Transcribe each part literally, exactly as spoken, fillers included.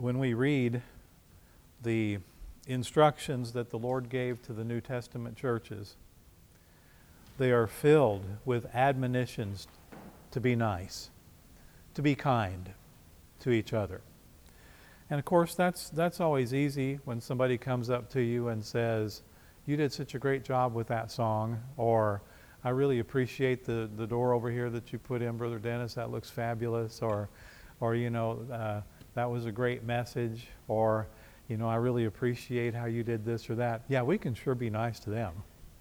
when we read the instructions that the Lord gave to the New Testament churches, they are filled with admonitions to be nice, to be kind to each other. And of course, that's that's always easy when somebody comes up to you and says, "You did such a great job with that song," or "I really appreciate the, the door over here that you put in, Brother Dennis. That looks fabulous," or, or you know, uh, "That was a great message," or, you know, "I really appreciate how you did this or that." Yeah, we can sure be nice to them.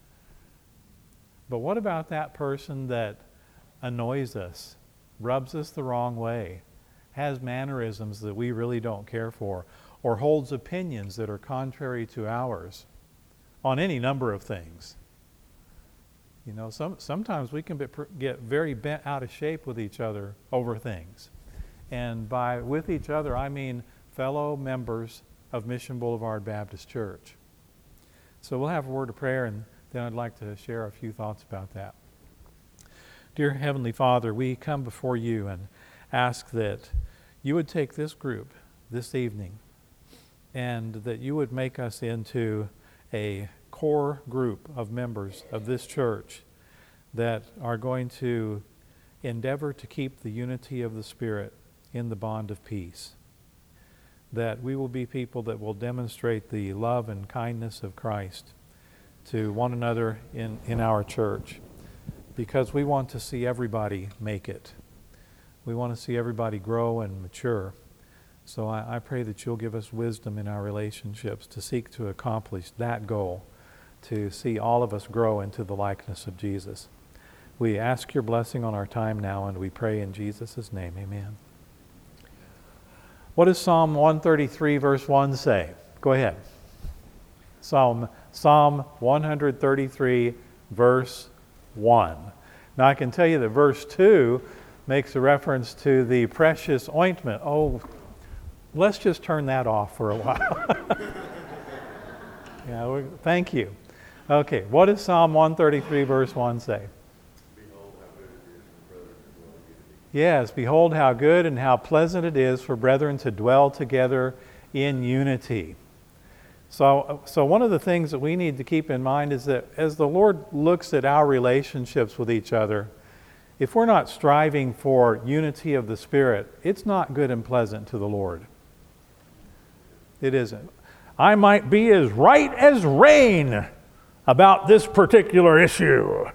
But what about that person that annoys us, rubs us the wrong way, has mannerisms that we really don't care for, or holds opinions that are contrary to ours on any number of things? You know, some, sometimes we can be, get very bent out of shape with each other over things. And by with each other, I mean fellow members of Mission Boulevard Baptist Church. So we'll have a word of prayer, and then I'd like to share a few thoughts about that. Dear Heavenly Father, we come before you and ask that you would take this group this evening and that you would make us into a core group of members of this church that are going to endeavor to keep the unity of the Spirit in the bond of peace. That we will be people that will demonstrate the love and kindness of Christ to one another in, in our church, because we want to see everybody make it. We want to see everybody grow and mature. So I, I pray that you'll give us wisdom in our relationships to seek to accomplish that goal, to see all of us grow into the likeness of Jesus. We ask your blessing on our time now, and we pray in Jesus' name, amen. What does Psalm one thirty-three verse one say? Go ahead. Psalm, Psalm one thirty-three verse one. Now I can tell you that verse two makes a reference to the precious ointment. Oh, let's just turn that off for a while. yeah, thank you. Okay, what does Psalm one thirty-three verse one say? Yes, behold how good and how pleasant it is for brethren to dwell together in unity. So, so one of the things that we need to keep in mind is that as the Lord looks at our relationships with each other, if we're not striving for unity of the Spirit, it's not good and pleasant to the Lord. It isn't. I might be as right as rain about this particular issue,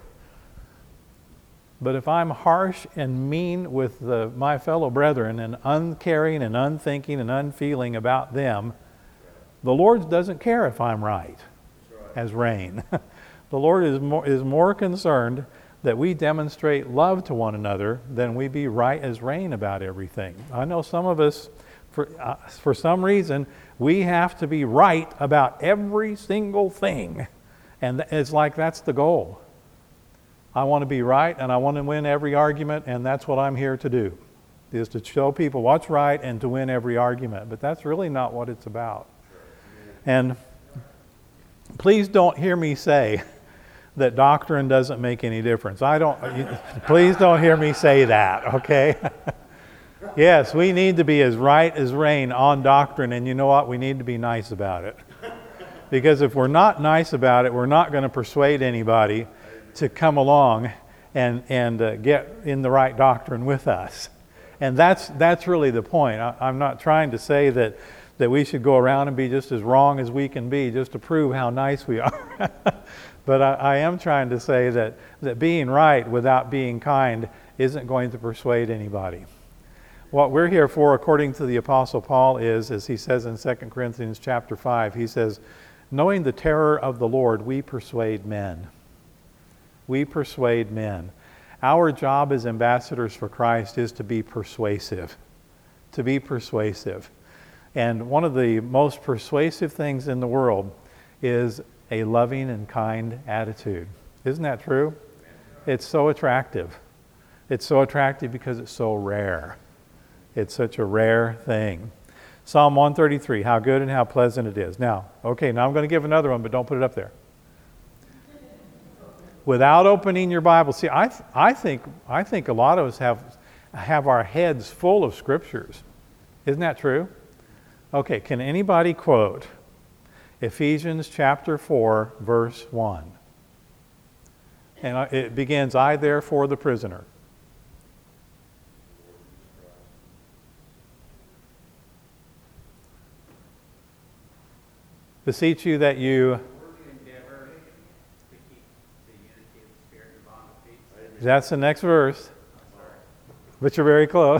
but if I'm harsh and mean with the, my fellow brethren and uncaring and unthinking and unfeeling about them, the Lord doesn't care if I'm right as rain. The Lord is more, is more concerned that we demonstrate love to one another than we be right as rain about everything. I know some of us, for, uh, for some reason, we have to be right about every single thing. And it's like that's the goal. I want to be right and I want to win every argument, and that's what I'm here to do, is to show people what's right and to win every argument. But that's really not what it's about. And please don't hear me say that doctrine doesn't make any difference. I don't, please don't hear me say that, okay? Yes, we need to be as right as rain on doctrine, and you know what? We need to be nice about it. Because if we're not nice about it, we're not going to persuade anybody to come along and, and uh, get in the right doctrine with us. And that's that's really the point. I, I'm not trying to say that, that we should go around and be just as wrong as we can be just to prove how nice we are. But I, I am trying to say that, that being right without being kind isn't going to persuade anybody. What we're here for, according to the Apostle Paul, is, as he says in Second Corinthians chapter five, he says, knowing the terror of the Lord, we persuade men. We persuade men. Our job as ambassadors for Christ is to be persuasive. To be persuasive. And one of the most persuasive things in the world is a loving and kind attitude. Isn't that true? It's so attractive. It's so attractive because it's so rare. It's such a rare thing. Psalm one thirty-three, how good and how pleasant it is. Now, okay, now I'm going to give another one, but don't put it up there. Without opening your Bible. See, I th- I think I think a lot of us have have our heads full of scriptures. Isn't that true? Okay, can anybody quote Ephesians chapter four, verse one? And it begins, I therefore the prisoner. Beseech you that you... That's the next verse. But you're very close.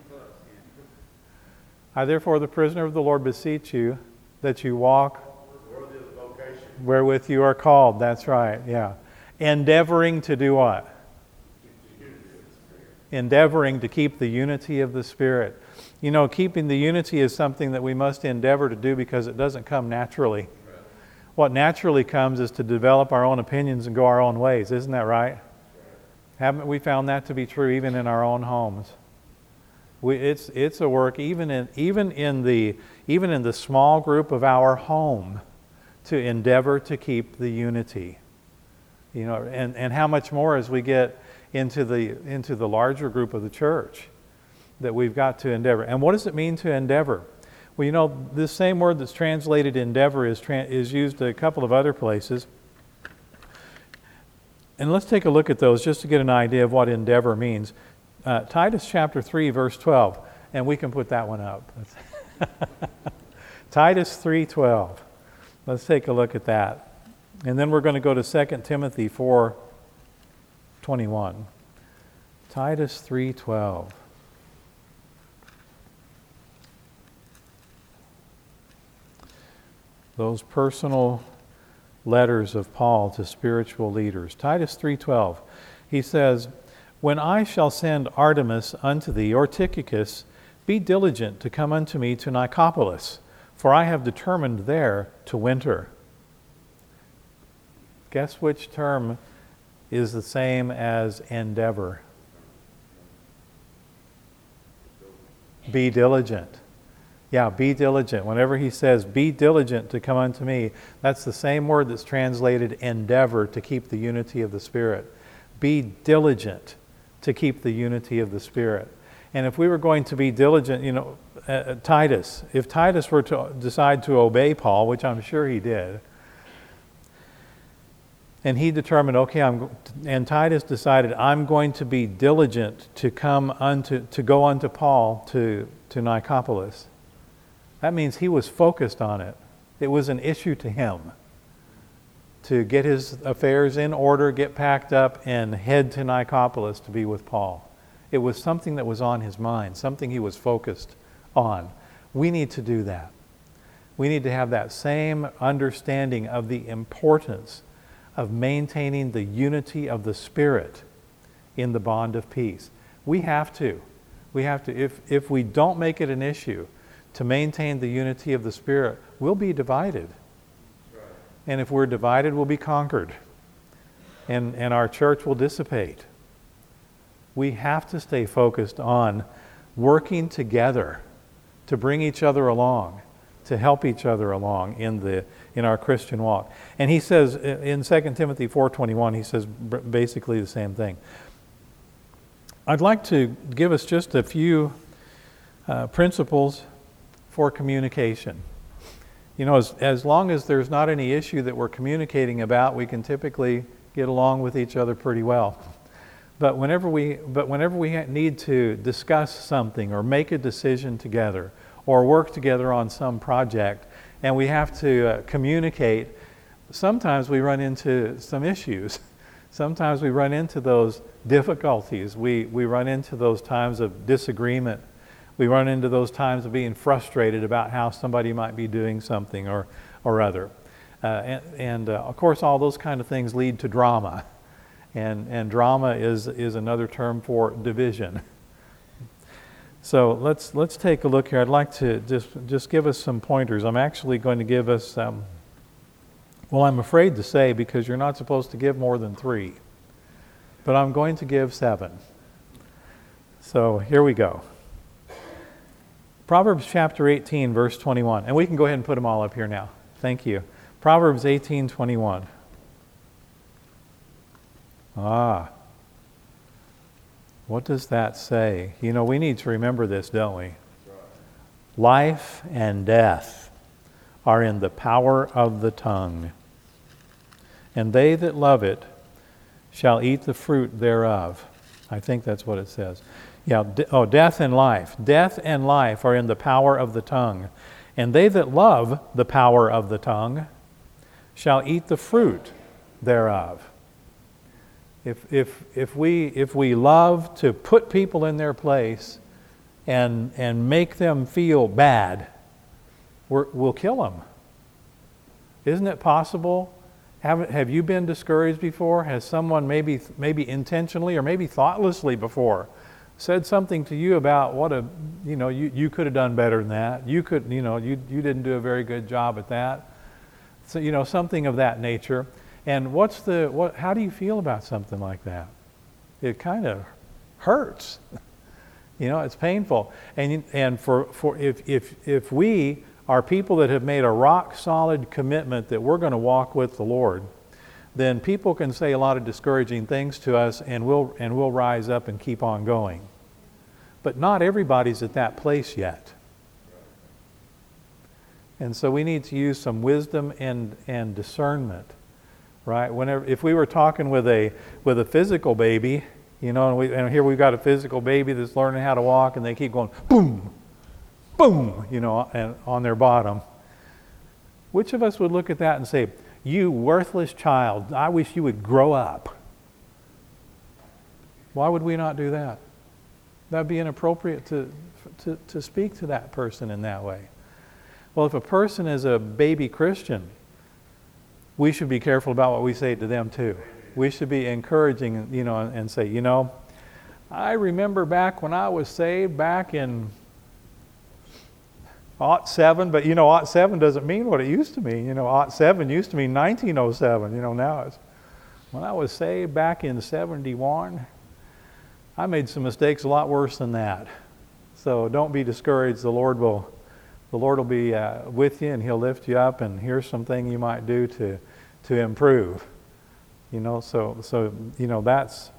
I therefore the prisoner of the Lord beseech you that you walk wherewith you are called. That's right, yeah. Endeavoring to do what? Endeavoring to keep the unity of the Spirit. You know, keeping the unity is something that we must endeavor to do because it doesn't come naturally. What naturally comes is to develop our own opinions and go our own ways. Isn't that right? Haven't we found that to be true even in our own homes? We, it's it's a work even in even in the even in the small group of our home to endeavor to keep the unity. You know, and, and how much more as we get into the into the larger group of the church that we've got to endeavor. And what does it mean to endeavor? Well, you know, this same word that's translated endeavor is tra- is used a couple of other places. And let's take a look at those just to get an idea of what endeavor means. Uh, Titus chapter three, verse twelve, and we can put that one up. Titus three twelve. Let's take a look at that. And then we're going to go to Second Timothy four twenty-one. Titus three twelve. Those personal letters of Paul to spiritual leaders. Titus three twelve. He says, when I shall send Artemas unto thee, or Tychicus, be diligent to come unto me to Nicopolis, for I have determined there to winter. Guess which term is the same as endeavor? Be diligent. Yeah, be diligent. Whenever he says, be diligent to come unto me, that's the same word that's translated endeavor, to keep the unity of the Spirit. Be diligent to keep the unity of the Spirit. And if we were going to be diligent, you know, uh, Titus, if Titus were to decide to obey Paul, which I'm sure he did, and he determined, okay, I'm, and Titus decided, I'm going to be diligent to come unto, to go unto Paul to, to Nicopolis. That means he was focused on it. It was an issue to him to get his affairs in order, get packed up, and head to Nicopolis to be with Paul. It was something that was on his mind, something he was focused on. We need to do that. We need to have that same understanding of the importance of maintaining the unity of the Spirit in the bond of peace. We have to. We have to. If, if we don't make it an issue to maintain the unity of the Spirit, we'll be divided. And if we're divided, we'll be conquered. And, and our church will dissipate. We have to stay focused on working together to bring each other along, to help each other along in the in our Christian walk. And he says in Second Timothy four twenty-one, he says basically the same thing. I'd like to give us just a few uh, principles for communication. You know, as, as long as there's not any issue that we're communicating about, we can typically get along with each other pretty well. But whenever we, but whenever we need to discuss something or make a decision together or work together on some project, and we have to uh, communicate, sometimes we run into some issues. Sometimes we run into those difficulties. We, we run into those times of disagreement. We run into those times of being frustrated about how somebody might be doing something or, or other. Uh, and and uh, of course, all those kind of things lead to drama. And, and drama is, is another term for division. So let's let's take a look here. I'd like to just, just give us some pointers. I'm actually going to give us, um, well, I'm afraid to say, because you're not supposed to give more than three, but I'm going to give seven. So here we go. Proverbs chapter eighteen, verse twenty-one. And we can go ahead and put them all up here now. Thank you. Proverbs eighteen twenty-one. Ah. What does that say? You know, we need to remember this, don't we? Life and death are in the power of the tongue, and they that love it shall eat the fruit thereof. I think that's what it says. Yeah, de- oh, death and life. Death and life are in the power of the tongue, and they that love the power of the tongue shall eat the fruit thereof. If if if we if we love to put people in their place and and make them feel bad, we're, we'll kill them. Isn't it possible? Have have you been discouraged before? Has someone maybe maybe intentionally or maybe thoughtlessly before said something to you about what a you know you, you could have done better than that. You could you know you you didn't do a very good job at that. So you know something of that nature. And what's the what? How do you feel about something like that? It kind of hurts. You know, it's painful. And and for for if if if we are people that have made a rock solid commitment that we're going to walk with the Lord, then people can say a lot of discouraging things to us, and we'll and we'll rise up and keep on going. But not everybody's at that place yet. And so we need to use some wisdom and and discernment. Right? Whenever, if we were talking with a with a physical baby, you know, and, we, and here we've got a physical baby that's learning how to walk, and they keep going boom, boom, you know, and on their bottom. Which of us would look at that and say, "You worthless child! I wish you would grow up"? Why would we not do that? That'd be inappropriate to to to speak to that person in that way. Well, if a person is a baby Christian, we should be careful about what we say to them too. We should be encouraging, you know, and say, you know, I remember back when I was saved back in aught seven, but you know, aught seven doesn't mean what it used to mean. You know, aught seven used to mean nineteen oh seven. You know, now it's when I was saved back in seventy-one. I made some mistakes a lot worse than that. So don't be discouraged. The Lord will, the Lord will be uh, with you, and He'll lift you up. And here's something you might do to. to improve, you know, so so you know that's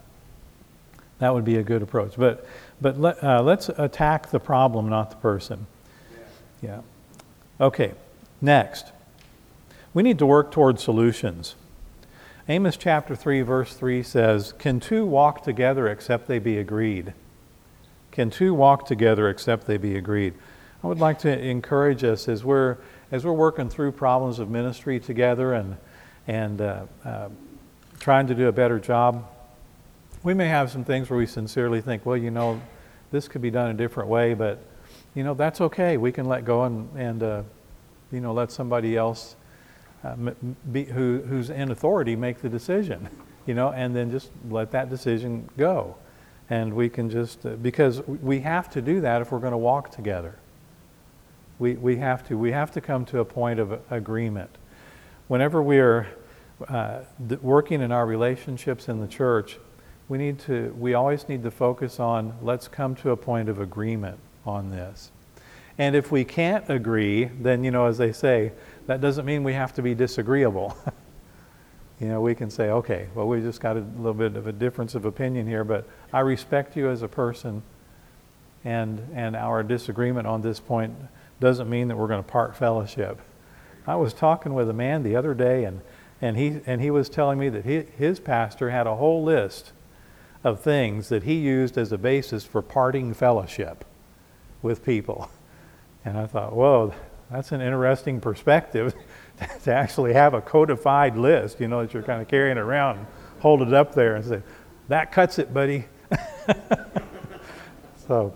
that would be a good approach. But but let, uh, let's attack the problem, not the person. Yeah. yeah. Okay. Next, we need to work toward solutions. Amos chapter three, verse three says, "Can two walk together except they be agreed? Can two walk together except they be agreed?" I would like to encourage us as we're as we're working through problems of ministry together and. and uh, uh, trying to do a better job. We may have some things where we sincerely think, well, you know, this could be done a different way, but, you know, that's okay. We can let go and, and uh, you know, let somebody else uh, be, who, who's in authority make the decision, you know, and then just let that decision go. And we can just, uh, because we have to do that if we're going to walk together. We, we have to. We have to come to a point of agreement. Whenever we're uh, working in our relationships in the church, we need to. We always need to focus on let's come to a point of agreement on this. And if we can't agree, then you know, as they say, that doesn't mean we have to be disagreeable. You know, we can say, okay, well, we just got a little bit of a difference of opinion here, but I respect you as a person, and and our disagreement on this point doesn't mean that we're going to part fellowship. I was talking with a man the other day, and, and he and he was telling me that he, his pastor had a whole list of things that he used as a basis for parting fellowship with people. And I thought, whoa, that's an interesting perspective to actually have a codified list, you know, that you're kind of carrying around and hold it up there and say, that cuts it, buddy. So...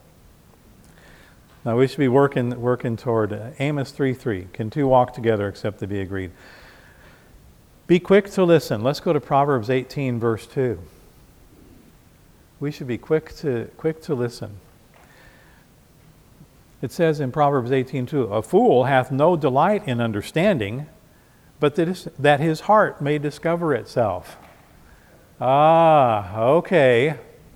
Now we should be working working toward uh, Amos three three. Can two walk together except they be agreed? Be quick to listen. Let's go to Proverbs eighteen, verse two. We should be quick to quick to listen. It says in Proverbs eighteen two, "A fool hath no delight in understanding, but that his, that his heart may discover itself." Ah, okay.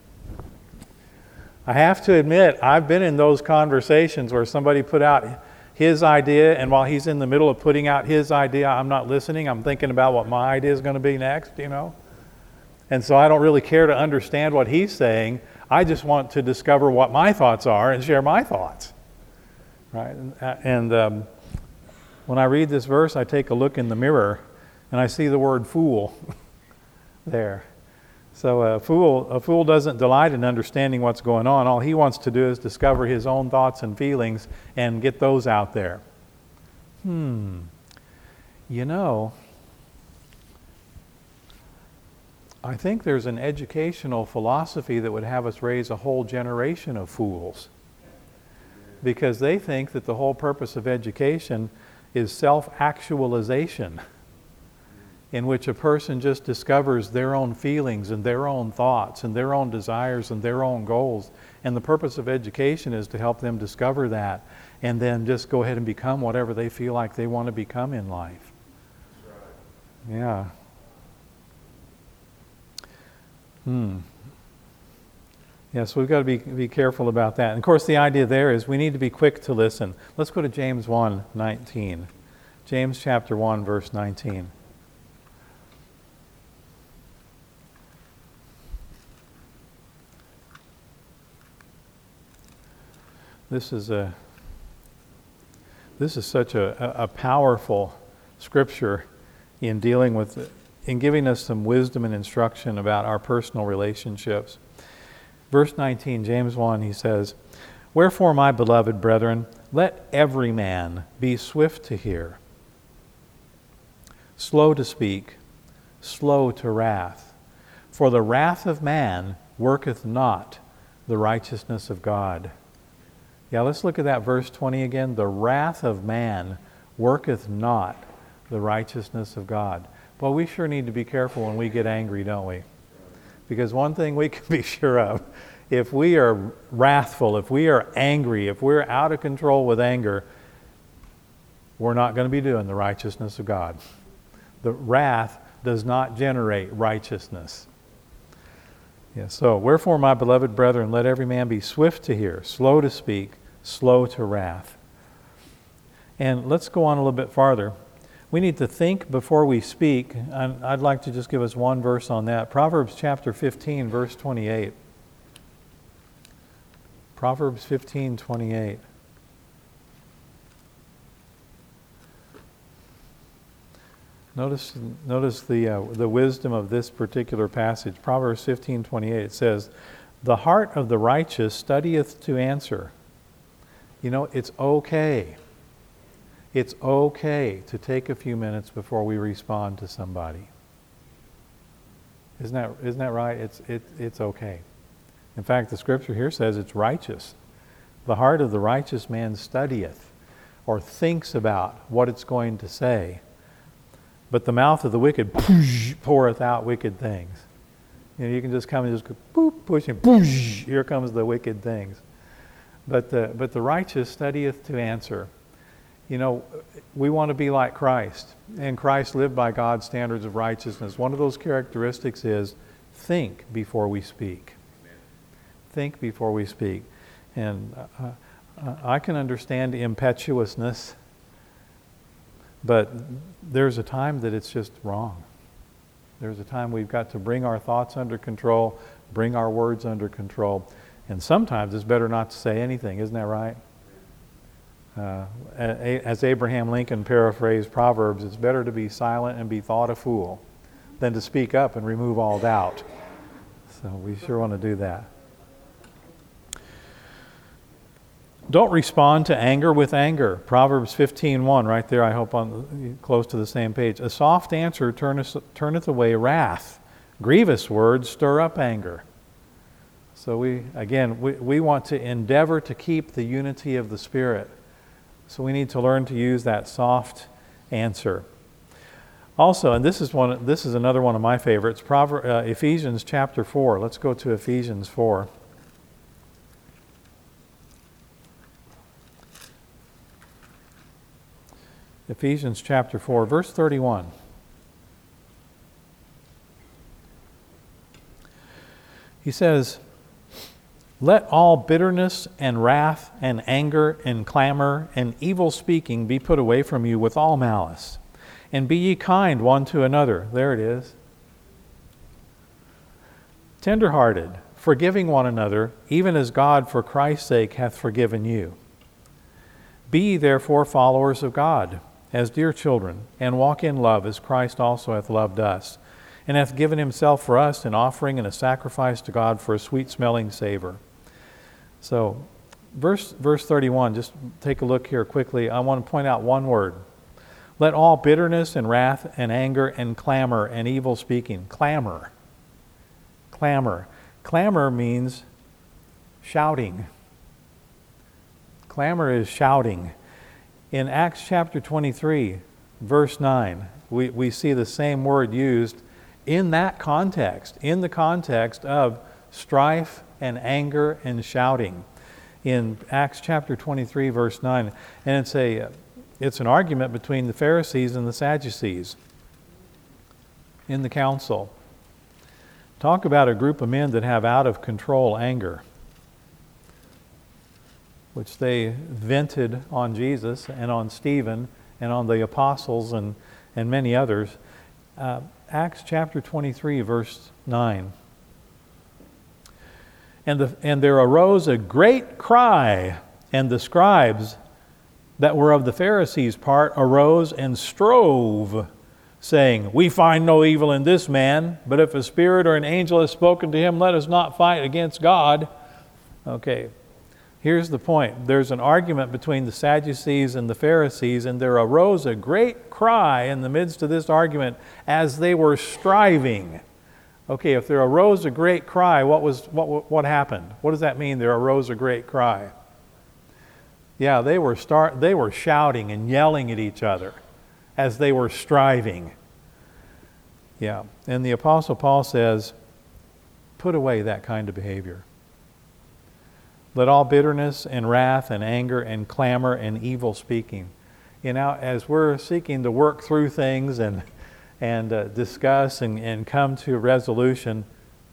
I have to admit, I've been in those conversations where somebody put out his idea, and while he's in the middle of putting out his idea, I'm not listening. I'm thinking about what my idea is going to be next, you know. And so I don't really care to understand what he's saying. I just want to discover what my thoughts are and share my thoughts. right? And, and um, when I read this verse, I take a look in the mirror, and I see the word fool there. So a fool, a fool doesn't delight in understanding what's going on. All he wants to do is discover his own thoughts and feelings and get those out there. Hmm. You know, I think there's an educational philosophy that would have us raise a whole generation of fools, because they think that the whole purpose of education is self-actualization, in which a person just discovers their own feelings and their own thoughts and their own desires and their own goals. And the purpose of education is to help them discover that and then just go ahead and become whatever they feel like they want to become in life. That's right. Yeah. Hmm. Yes, we've got to be, be careful about that. And of course, the idea there is we need to be quick to listen. Let's go to James one nineteen. James chapter one, verse nineteen. This is a this is such a, a powerful scripture in dealing with, in giving us some wisdom and instruction about our personal relationships. Verse nineteen, James one, he says, "Wherefore, my beloved brethren, let every man be swift to hear, slow to speak, slow to wrath. For the wrath of man worketh not the righteousness of God." Yeah, let's look at that verse twenty again. The wrath of man worketh not the righteousness of God. Well, we sure need to be careful when we get angry, don't we? Because one thing we can be sure of, if we are wrathful, if we are angry, if we're out of control with anger, we're not going to be doing the righteousness of God. The wrath does not generate righteousness. Yeah, so, wherefore, my beloved brethren, let every man be swift to hear, slow to speak, slow to wrath. And let's go on a little bit farther. We need to think before we speak. And I'd like to just give us one verse on that. Proverbs chapter fifteen, verse twenty-eight. Proverbs fifteen, twenty-eight. Notice, notice the uh, the wisdom of this particular passage. Proverbs fifteen twenty-eight. It says, "The heart of the righteous studieth to answer." You know, it's okay. It's okay to take a few minutes before we respond to somebody. Isn't that isn't that right? It's it it's okay. In fact, the scripture here says it's righteous. The heart of the righteous man studieth, or thinks about what it's going to say. But the mouth of the wicked poureth out wicked things. You know, you can just come and just go, boop, pushing, boosh, here comes the wicked things. But the, but the righteous studieth to answer. You know, we want to be like Christ. And Christ lived by God's standards of righteousness. One of those characteristics is think before we speak. Amen. Think before we speak. And uh, uh, I can understand impetuousness, but there's a time that it's just wrong. There's a time we've got to bring our thoughts under control, bring our words under control. And sometimes it's better not to say anything, isn't that right? Uh, as Abraham Lincoln paraphrased Proverbs, it's better to be silent and be thought a fool than to speak up and remove all doubt. So we sure want to do that. Don't respond to anger with anger. Proverbs fifteen one, right there, I hope on close to the same page. A soft answer turneth, turneth away wrath. Grievous words stir up anger. So we, again, we, we want to endeavor to keep the unity of the Spirit. So we need to learn to use that soft answer. Also, and this is one, this is another one of my favorites, Proverbs, uh, Ephesians chapter four. Let's go to Ephesians four. Ephesians chapter four, verse thirty-one. He says, "Let all bitterness and wrath and anger and clamor and evil speaking be put away from you with all malice. And be ye kind one to another." There it is. "Tenderhearted, forgiving one another, even as God for Christ's sake hath forgiven you. Be ye therefore followers of God, as dear children, and walk in love, as Christ also hath loved us, and hath given himself for us an offering and a sacrifice to God for a sweet-smelling savor. So, verse, verse thirty-one, just take a look here quickly. I want to point out one word. Let all bitterness and wrath and anger and clamor and evil speaking. Clamor. Clamor. Clamor means shouting. Clamor is shouting. In Acts chapter twenty-three, verse nine, we, we see the same word used in that context, in the context of strife and anger and shouting. In Acts chapter twenty-three, verse nine, and it's a it's an argument between the Pharisees and the Sadducees in the council. Talk about a group of men that have out of control anger, which they vented on Jesus and on Stephen and on the apostles and, and many others. Uh, Acts chapter twenty-three, verse nine. And, the, and there arose a great cry, and the scribes that were of the Pharisees' part arose and strove, saying, We find no evil in this man, but if a spirit or an angel has spoken to him, let us not fight against God. Okay, here's the point. There's an argument between the Sadducees and the Pharisees, and there arose a great cry in the midst of this argument as they were striving. Okay, if there arose a great cry, what was what what happened? What does that mean, there arose a great cry? Yeah, they were start they were shouting and yelling at each other as they were striving. Yeah, and the Apostle Paul says, put away that kind of behavior. Let all bitterness and wrath and anger and clamor and evil speaking. You know, as we're seeking to work through things and and uh, discuss and, and come to a resolution,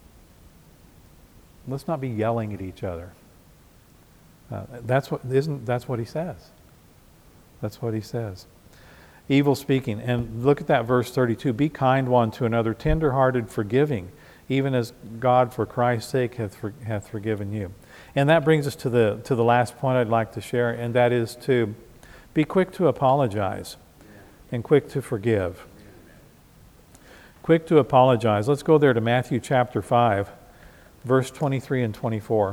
let's not be yelling at each other. Uh, that's what isn't that's what he says. That's what he says. Evil speaking. And look at that verse thirty-two. Be kind one to another, tender-hearted, forgiving, even as God for Christ's sake hath, for, hath forgiven you. And that brings us to the to the last point I'd like to share, and that is to be quick to apologize and quick to forgive. Quick to apologize. Let's go there to Matthew chapter five, verse twenty-three and twenty-four.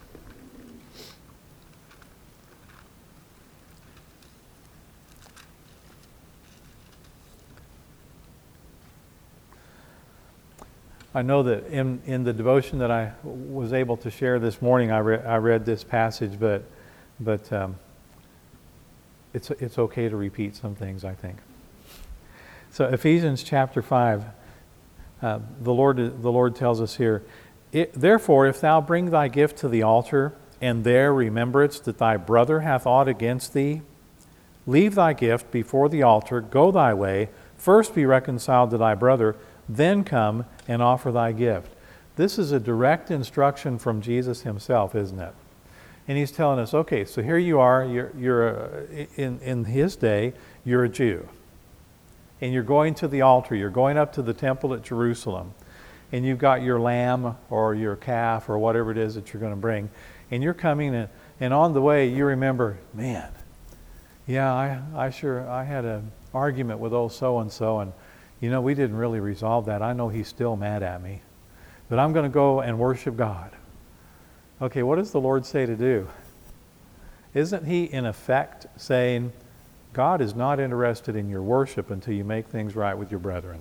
I know that in, in the devotion that I was able to share this morning, I, re- I read this passage, but but um, it's it's okay to repeat some things, I think. So Ephesians chapter five, uh, the Lord the Lord tells us here, it, therefore, if thou bring thy gift to the altar, and there rememberest that thy brother hath aught against thee, leave thy gift before the altar, go thy way, first be reconciled to thy brother, then come and offer thy gift. This is a direct instruction from Jesus himself, isn't it? And he's telling us, okay, so here you are, you're, you're a, in, in his day, you're a Jew. And you're going to the altar, you're going up to the temple at Jerusalem, and you've got your lamb or your calf or whatever it is that you're going to bring, and you're coming, and, and on the way you remember, man, yeah, I, I sure, I had an argument with old so-and-so, and you know, we didn't really resolve that. I know he's still mad at me. But I'm going to go and worship God. Okay, what does the Lord say to do? Isn't he, in effect, saying, God is not interested in your worship until you make things right with your brethren?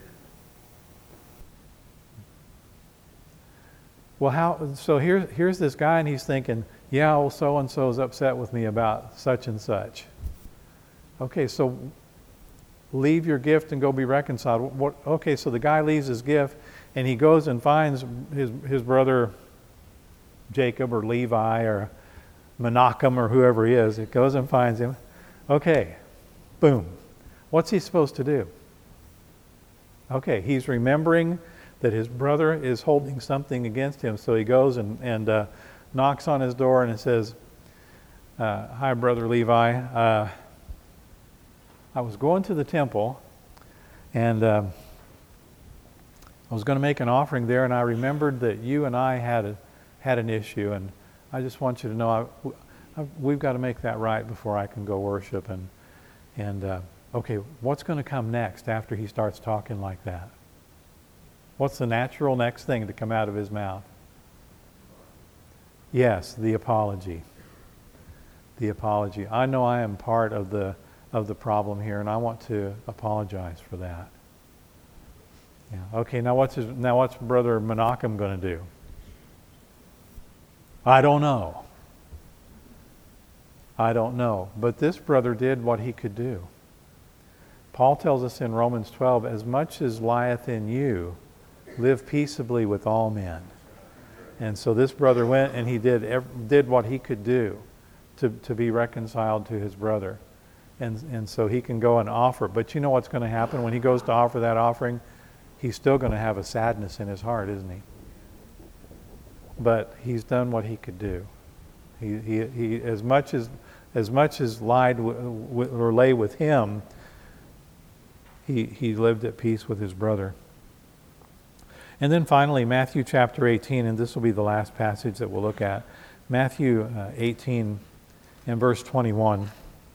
Well, how? So here, here's this guy, and he's thinking, yeah, well, so-and-so is upset with me about such and such. Okay, so leave your gift and go be reconciled. What, okay, so the guy leaves his gift and he goes and finds his his brother Jacob or Levi or Menachem or whoever he is. He goes and finds him. Okay, boom. What's he supposed to do? Okay, he's remembering that his brother is holding something against him, so he goes and, and uh, knocks on his door and it says, uh, hi, Brother Levi. Uh, I was going to the temple, and um, I was going to make an offering there, and I remembered that you and I had a, had an issue, and I just want you to know I, we've got to make that right before I can go worship. And, and uh, okay, what's going to come next after he starts talking like that? What's the natural next thing to come out of his mouth? Yes, the apology. The apology. I know I am part of the of the problem here, and I want to apologize for that. Yeah. Okay. Now what's his, now what's Brother Menachem going to do? I don't know. I don't know. But this brother did what he could do. Paul tells us in Romans twelve, as much as lieth in you, live peaceably with all men. And so this brother went and he did did what he could do to, to be reconciled to his brother. And, and so he can go and offer. But you know what's going to happen when he goes to offer that offering? He's still going to have a sadness in his heart, isn't he? But he's done what he could do. He, he, he as much as as much as lied w- w- or lay with him, he he lived at peace with his brother. And then finally, Matthew chapter eighteen, and this will be the last passage that we'll look at. Matthew uh, eighteen and verse twenty-one.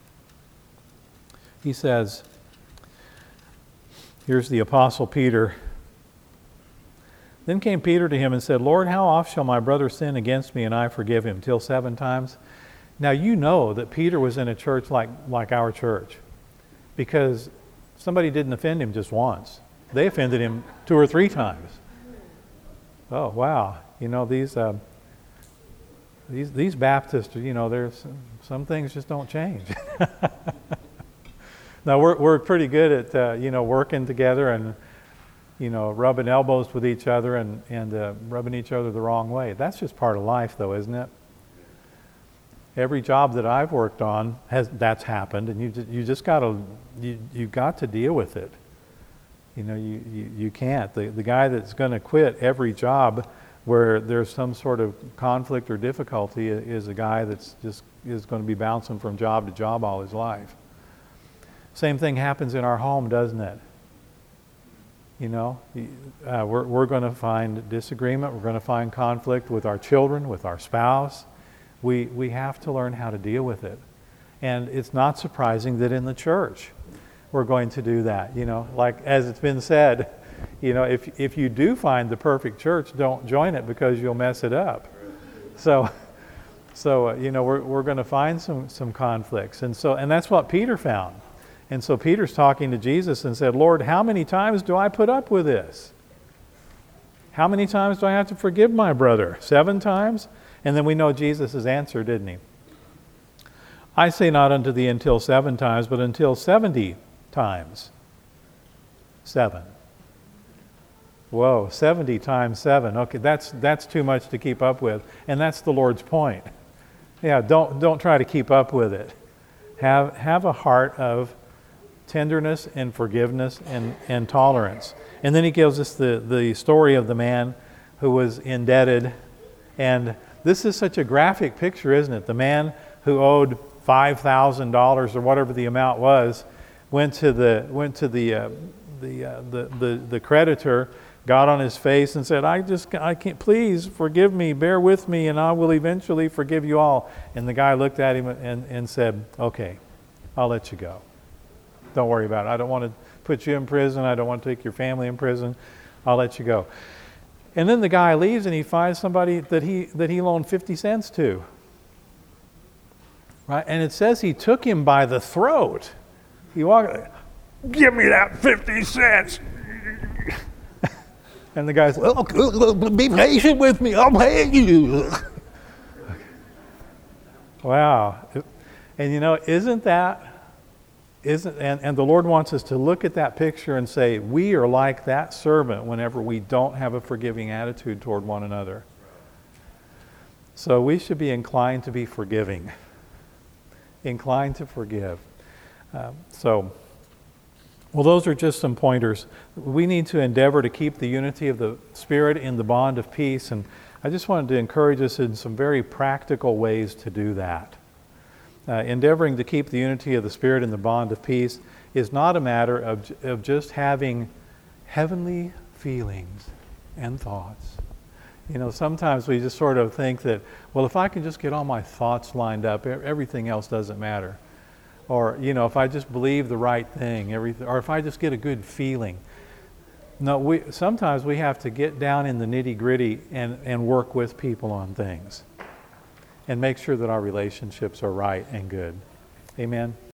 He says, here's the Apostle Peter. Then came Peter to him and said, Lord, how oft shall my brother sin against me and I forgive him? Till seven times? Now you know that Peter was in a church like, like our church, because somebody didn't offend him just once. They offended him two or three times. Oh, wow. You know, these uh, these these Baptists, you know, there's some things just don't change. Now, we're we're pretty good at, uh, you know, working together and, you know, rubbing elbows with each other and, and uh, rubbing each other the wrong way. That's just part of life, though, isn't it? Every job that I've worked on, has that's happened, and you just, you just got to you you got to deal with it. You know, you, you, you can't. The the guy that's going to quit every job where there's some sort of conflict or difficulty is a guy that's just is going to be bouncing from job to job all his life. Same thing happens in our home, doesn't it? You know, uh, we're we're going to find disagreement. We're going to find conflict with our children, with our spouse. We we have to learn how to deal with it, and it's not surprising that in the church we're going to do that. You know, like as it's been said, you know, if if you do find the perfect church, don't join it because you'll mess it up. So, so uh, you know, we're we're going to find some some conflicts, and so and that's what Peter found. And so Peter's talking to Jesus and said, Lord, how many times do I put up with this? How many times do I have to forgive my brother? Seven times? And then we know Jesus' answer, didn't he? I say not unto thee until seven times, but until seventy times. Seven. Whoa, seventy times seven. Okay, that's that's too much to keep up with. And that's the Lord's point. Yeah, don't don't try to keep up with it. Have have a heart of tenderness and forgiveness and, and tolerance. And then he gives us the, the story of the man who was indebted. And this is such a graphic picture, isn't it? The man who owed five thousand dollars or whatever the amount was, went to the went to the uh, the, uh, the the the creditor, got on his face and said, "I just I can't. Please forgive me. Bear with me, and I will eventually forgive you all." And the guy looked at him and, and said, "Okay, I'll let you go. Don't worry about it. I don't want to put you in prison. I don't want to take your family in prison. I'll let you go." And then the guy leaves and he finds somebody that he that he loaned fifty cents to. Right? And it says he took him by the throat. He walked, "Give me that fifty cents. And the guy's, "Oh, be patient with me. I'll pay you." Wow. And you know, isn't that Isn't and, and the Lord wants us to look at that picture and say, we are like that servant whenever we don't have a forgiving attitude toward one another. So we should be inclined to be forgiving. Inclined to forgive. Um, so, well, those are just some pointers. We need to endeavor to keep the unity of the Spirit in the bond of peace. And I just wanted to encourage us in some very practical ways to do that. Uh, endeavoring to keep the unity of the Spirit in the bond of peace is not a matter of, of just having heavenly feelings and thoughts You know, sometimes we just sort of think that, well, if I can just get all my thoughts lined up, e- everything else doesn't matter. Or, you know, if I just believe the right thing, everything, or if I just get a good feeling. No, we sometimes we have to get down in the nitty-gritty and, and work with people on things and make sure that our relationships are right and good. Amen?